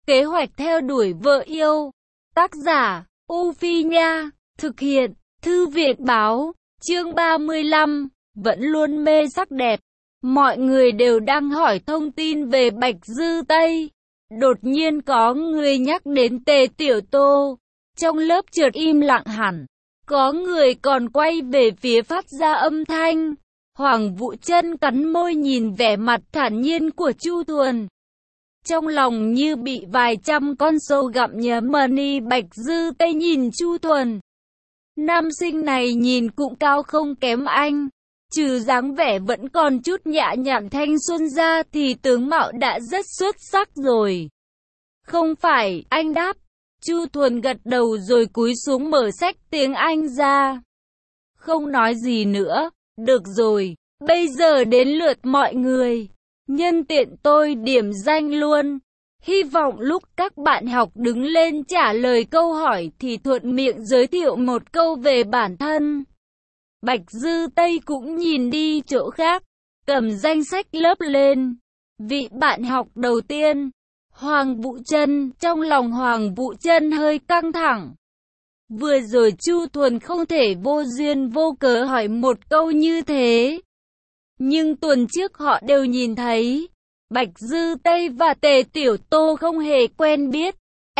Kế hoạch theo đuổi vợ yêu. Tác giả, U Phi Nha. Thực hiện, Thư viện Báo. Chương 35. Vẫn luôn mê sắc đẹp. Mọi người đều đang hỏi thông tin về Bạch Dư Tây. Đột nhiên có người nhắc đến Tề Tiểu Tô. Trong lớp chợt im lặng hẳn. Có người còn quay về phía phát ra âm thanh. Hoàng Vũ Chân cắn môi nhìn vẻ mặt thản nhiên của Chu Thuần. Trong lòng như bị vài trăm con sâu gặm nhấm. Mani Bạch Dư Tây nhìn Chu Thuần. Nam sinh này nhìn cũng cao không kém anh. Trừ dáng vẻ vẫn còn chút nhã nhặn thanh xuân ra thì tướng mạo đã rất xuất sắc rồi. Không phải, anh đáp. Chu Thuần gật đầu rồi cúi xuống mở sách tiếng Anh ra. Không nói gì nữa. Được rồi, bây giờ đến lượt mọi người. Nhân tiện tôi điểm danh luôn. Hy vọng lúc các bạn học đứng lên trả lời câu hỏi thì thuận miệng giới thiệu một câu về bản thân. Bạch Dư Tây cũng nhìn đi chỗ khác, cầm danh sách lớp lên. Vị bạn học đầu tiên, Hoàng Vũ Chân. Trong lòng Hoàng Vũ Chân hơi căng thẳng. Vừa rồi Chu Thuần không thể vô duyên vô cớ hỏi một câu như thế. Nhưng tuần trước họ đều nhìn thấy. Bạch Dư Tây và Tề Tiểu Tô không hề quen biết.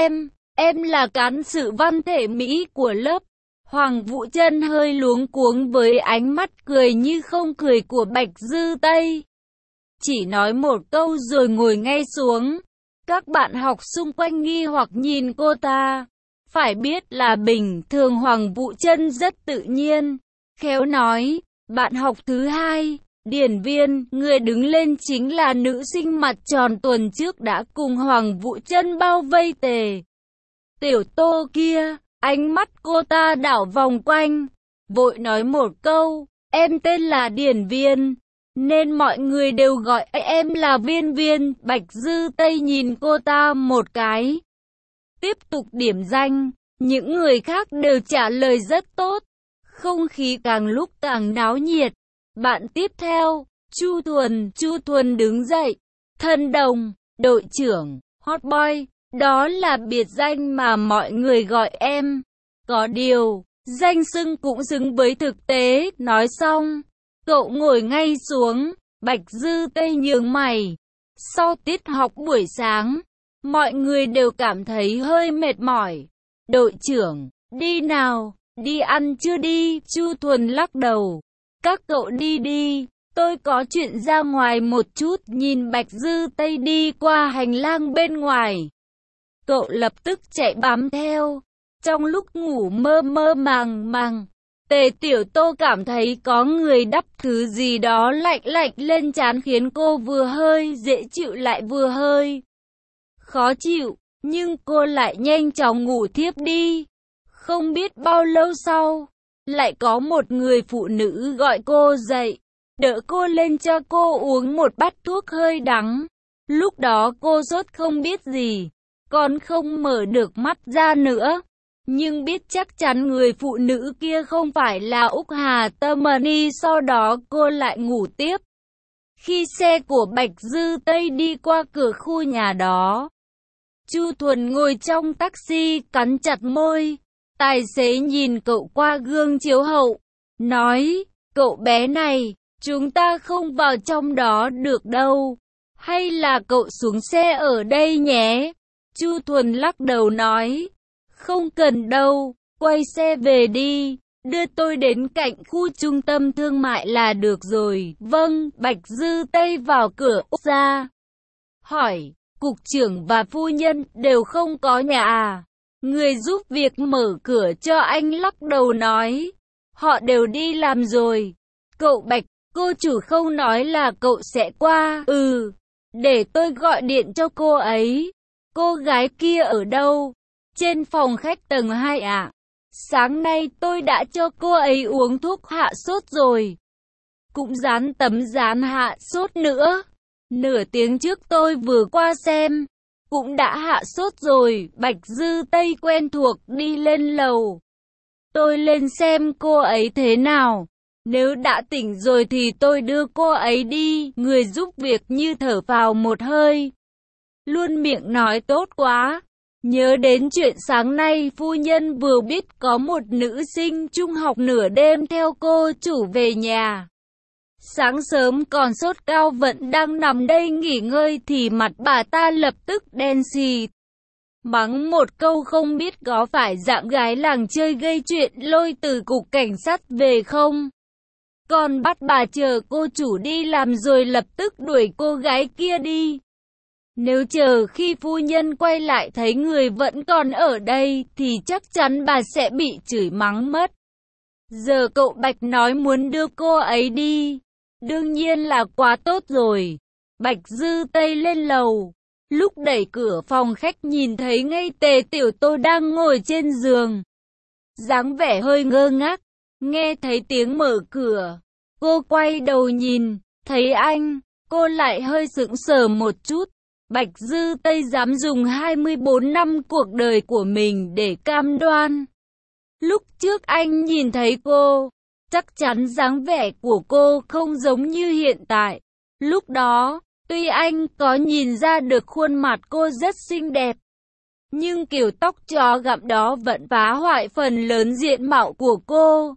Em là cán sự văn thể Mỹ của lớp. Hoàng Vũ Chân hơi luống cuống với ánh mắt cười như không cười của Bạch Dư Tây. Chỉ nói một câu rồi ngồi ngay xuống. Các bạn học xung quanh nghi hoặc nhìn cô ta. Phải biết là bình thường Hoàng Vũ Chân rất tự nhiên. Khéo nói, bạn học thứ hai. Điển Viên, người đứng lên chính là nữ sinh mặt tròn tuần trước đã cùng Hoàng Vũ Chân bao vây Tề Tiểu Tô kia. Ánh mắt cô ta đảo vòng quanh, vội nói một câu, em tên là Điển Viên, nên mọi người đều gọi em là Viên Viên. Bạch Dư Tây nhìn cô ta một cái, tiếp tục điểm danh. Những người khác đều trả lời rất tốt. Không khí càng lúc càng náo nhiệt. Bạn tiếp theo, Chu Thuần đứng dậy. Thân đồng, đội trưởng, hot boy, đó là biệt danh mà mọi người gọi em. Có điều, danh xưng cũng xứng với thực tế. Nói xong, cậu ngồi ngay xuống. Bạch Dư Tây nhướng mày. Sau tiết học buổi sáng, mọi người đều cảm thấy hơi mệt mỏi. Đội trưởng, đi nào, đi ăn chưa đi? Chu Thuần lắc đầu. Các cậu đi đi, tôi có chuyện ra ngoài một chút. Nhìn Bạch Dư Tây đi qua hành lang bên ngoài, cậu lập tức chạy bám theo. Trong lúc ngủ mơ mơ màng màng, Tề Tiểu Tô cảm thấy có người đắp thứ gì đó lạnh lạnh lên trán khiến cô vừa hơi dễ chịu lại vừa hơi khó chịu. Nhưng cô lại nhanh chóng ngủ thiếp đi. Không biết bao lâu sau, lại có một người phụ nữ gọi cô dậy, đỡ cô lên cho cô uống một bát thuốc hơi đắng. Lúc đó cô sốt không biết gì, còn không mở được mắt ra nữa. Nhưng biết chắc chắn người phụ nữ kia không phải là Úc Hà Tâm Mani. Sau đó cô lại ngủ tiếp. Khi xe của Bạch Dư Tây đi qua cửa khu nhà đó, Chu Thuần ngồi trong taxi cắn chặt môi. Tài xế nhìn cậu qua gương chiếu hậu, nói, cậu bé này, chúng ta không vào trong đó được đâu. Hay là cậu xuống xe ở đây nhé? Chu Thuần lắc đầu nói, không cần đâu, quay xe về đi, đưa tôi đến cạnh khu trung tâm thương mại là được rồi. Vâng. Bạch Dư Tây vào cửa ra, hỏi, cục trưởng và phu nhân đều không có nhà à? Người giúp việc mở cửa cho anh lắc đầu nói, họ đều đi làm rồi. Cậu Bạch, cô chủ không nói là cậu sẽ qua? Ừ, để tôi gọi điện cho cô ấy. Cô gái kia ở đâu? Trên phòng khách tầng 2 ạ. Sáng nay tôi đã cho cô ấy uống thuốc hạ sốt rồi. Cũng dán tấm dán hạ sốt nữa. Nửa tiếng trước tôi vừa qua xem, cũng đã hạ sốt rồi. Bạch Dư Tây quen thuộc đi lên lầu. Tôi lên xem cô ấy thế nào. Nếu đã tỉnh rồi thì tôi đưa cô ấy đi. Người giúp việc như thở phào một hơi. luôn miệng nói tốt quá. Nhớ đến chuyện sáng nay phu nhân vừa biết có một nữ sinh trung học nửa đêm theo cô chủ về nhà. Sáng sớm còn sốt cao vẫn đang nằm đây nghỉ ngơi thì mặt bà ta lập tức đen xì. Mắng một câu không biết có phải dạng gái làng chơi gây chuyện lôi từ cục cảnh sát về không. Còn bắt bà chờ cô chủ đi làm rồi lập tức đuổi cô gái kia đi. Nếu chờ khi phu nhân quay lại thấy người vẫn còn ở đây thì chắc chắn bà sẽ bị chửi mắng mất. Giờ cậu Bạch nói muốn đưa cô ấy đi. Đương nhiên là quá tốt rồi. Bạch Dư Tây lên lầu. Lúc đẩy cửa phòng khách nhìn thấy ngay Tề Tiểu Tô đang ngồi trên giường. Dáng vẻ hơi ngơ ngác. Nghe thấy tiếng mở cửa. Cô quay đầu nhìn. Thấy anh. Cô lại hơi sững sờ một chút. Bạch Dư Tây dám dùng 24 năm cuộc đời của mình để cam đoan. Lúc trước anh nhìn thấy cô. Chắc chắn dáng vẻ của cô không giống như hiện tại. Lúc đó, tuy anh có nhìn ra được khuôn mặt cô rất xinh đẹp, nhưng kiểu tóc chó gặm đó vẫn phá hoại phần lớn diện mạo của cô.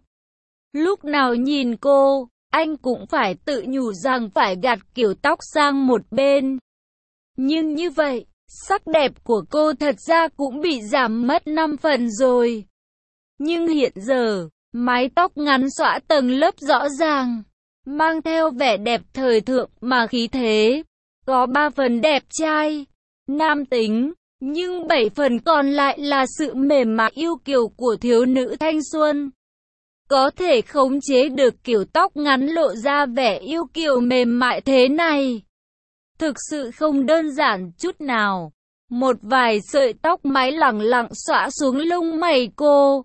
Lúc nào nhìn cô, anh cũng phải tự nhủ rằng phải gạt kiểu tóc sang một bên. Nhưng như vậy, sắc đẹp của cô thật ra cũng bị giảm mất 5 phần rồi. Nhưng hiện giờ, mái tóc ngắn xõa tầng lớp rõ ràng, mang theo vẻ đẹp thời thượng mà khí thế. Có 3 phần đẹp trai, nam tính, nhưng 7 phần còn lại là sự mềm mại yêu kiều của thiếu nữ thanh xuân. Có thể khống chế được kiểu tóc ngắn lộ ra vẻ yêu kiều mềm mại thế này. Thực sự không đơn giản chút nào. Một vài sợi tóc mái lẳng lặng xõa xuống lông mày cô,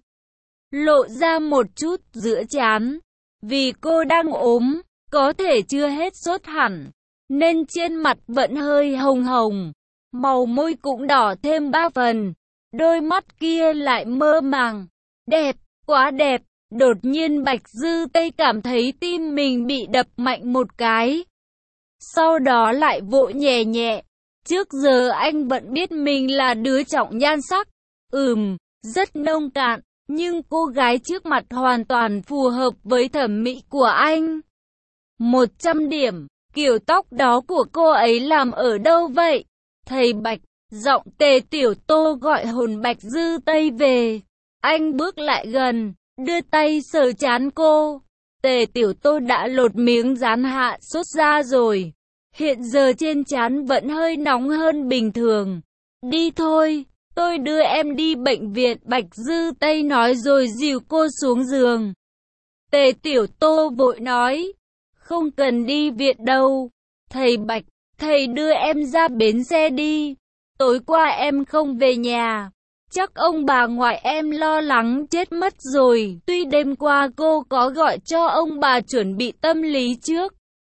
lộ ra một chút giữa trán. Vì cô đang ốm, có thể chưa hết sốt hẳn, nên trên mặt vẫn hơi hồng hồng. Màu môi cũng đỏ thêm 3 phần. Đôi mắt kia lại mơ màng. Đẹp, quá đẹp. Đột nhiên Bạch Dư Tây cảm thấy tim mình bị đập mạnh một cái. Sau đó lại vỗ nhẹ nhẹ. Trước giờ anh vẫn biết mình là đứa trọng nhan sắc. Rất nông cạn. Nhưng cô gái trước mặt hoàn toàn phù hợp với thẩm mỹ của anh. 100 điểm. Kiểu tóc đó của cô ấy làm ở đâu vậy? Thầy Bạch, giọng Tề Tiểu Tô gọi hồn Bạch Dư Tây về. Anh bước lại gần, đưa tay sờ trán cô. Tề Tiểu Tô đã lột miếng dán hạ sốt ra rồi. Hiện giờ trên trán vẫn hơi nóng hơn bình thường. Đi thôi, tôi đưa em đi bệnh viện, Bạch Dư Tây nói rồi dìu cô xuống giường. Tề Tiểu Tô vội nói, không cần đi viện đâu. Thầy Bạch, thầy đưa em ra bến xe đi. Tối qua em không về nhà. Chắc ông bà ngoại em lo lắng chết mất rồi. Tuy đêm qua cô có gọi cho ông bà chuẩn bị tâm lý trước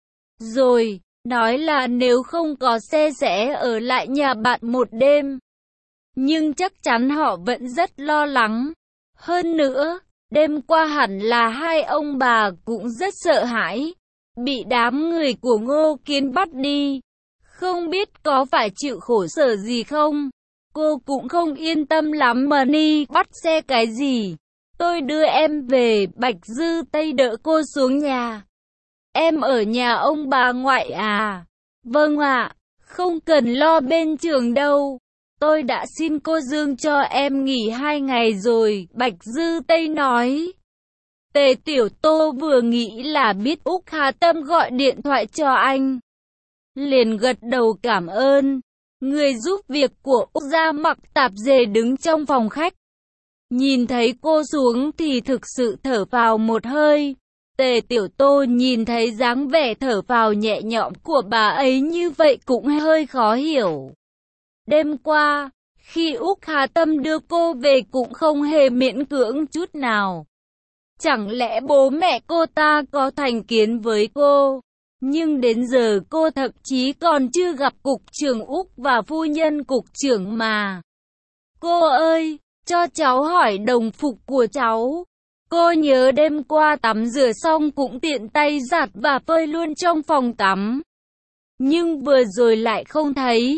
rồi, nói là nếu không có xe sẽ ở lại nhà bạn một đêm. Nhưng chắc chắn họ vẫn rất lo lắng. Hơn nữa, đêm qua hẳn là hai ông bà cũng rất sợ hãi. Bị đám người của Ngô Kiến bắt đi. Không biết có phải chịu khổ sở gì không? Cô cũng không yên tâm lắm mà đi bắt xe cái gì. Tôi đưa em về, Bạch Dư Tây đỡ cô xuống nhà. Em ở nhà ông bà ngoại à? Vâng ạ, không cần lo bên trường đâu. Tôi đã xin cô Dương cho em nghỉ 2 ngày rồi, Bạch Dư Tây nói. Tề Tiểu Tô vừa nghĩ là biết Úc Hà Tâm gọi điện thoại cho anh, liền gật đầu cảm ơn. Người giúp việc của Úc gia mặc tạp dề đứng trong phòng khách. Nhìn thấy cô xuống thì thực sự thở phào một hơi. Tề Tiểu Tô nhìn thấy dáng vẻ thở phào nhẹ nhõm của bà ấy như vậy cũng hơi khó hiểu. Đêm qua, khi Úc Hà Tâm đưa cô về cũng không hề miễn cưỡng chút nào. Chẳng lẽ bố mẹ cô ta có thành kiến với cô? Nhưng đến giờ cô thậm chí còn chưa gặp cục trưởng Úc và phu nhân cục trưởng mà. Cô ơi, cho cháu hỏi đồng phục của cháu. Cô nhớ đêm qua tắm rửa xong cũng tiện tay giặt và phơi luôn trong phòng tắm. Nhưng vừa rồi lại không thấy.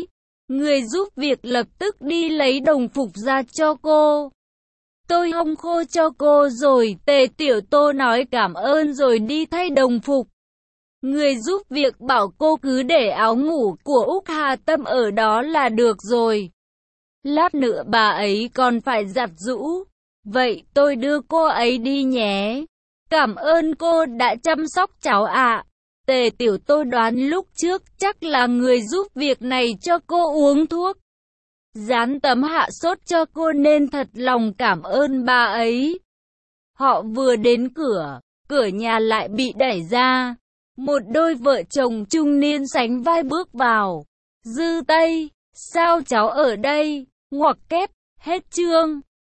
Người giúp việc lập tức đi lấy đồng phục ra cho cô. Tôi hong khô cho cô rồi, Tề Tiểu Tô nói cảm ơn rồi đi thay đồng phục. Người giúp việc bảo cô cứ để áo ngủ của Úc Hà Tâm ở đó là được rồi. Lát nữa bà ấy còn phải giặt giũ. Vậy tôi đưa cô ấy đi nhé. Cảm ơn cô đã chăm sóc cháu ạ. Tề Tiểu Tô đoán lúc trước chắc là người giúp việc này cho cô uống thuốc, dán tấm hạ sốt cho cô nên thật lòng cảm ơn bà ấy. Họ vừa đến cửa, cửa nhà lại bị đẩy ra. Một đôi vợ chồng trung niên sánh vai bước vào. Dư Tây, sao cháu ở đây? Ngoặc kép, hết chương.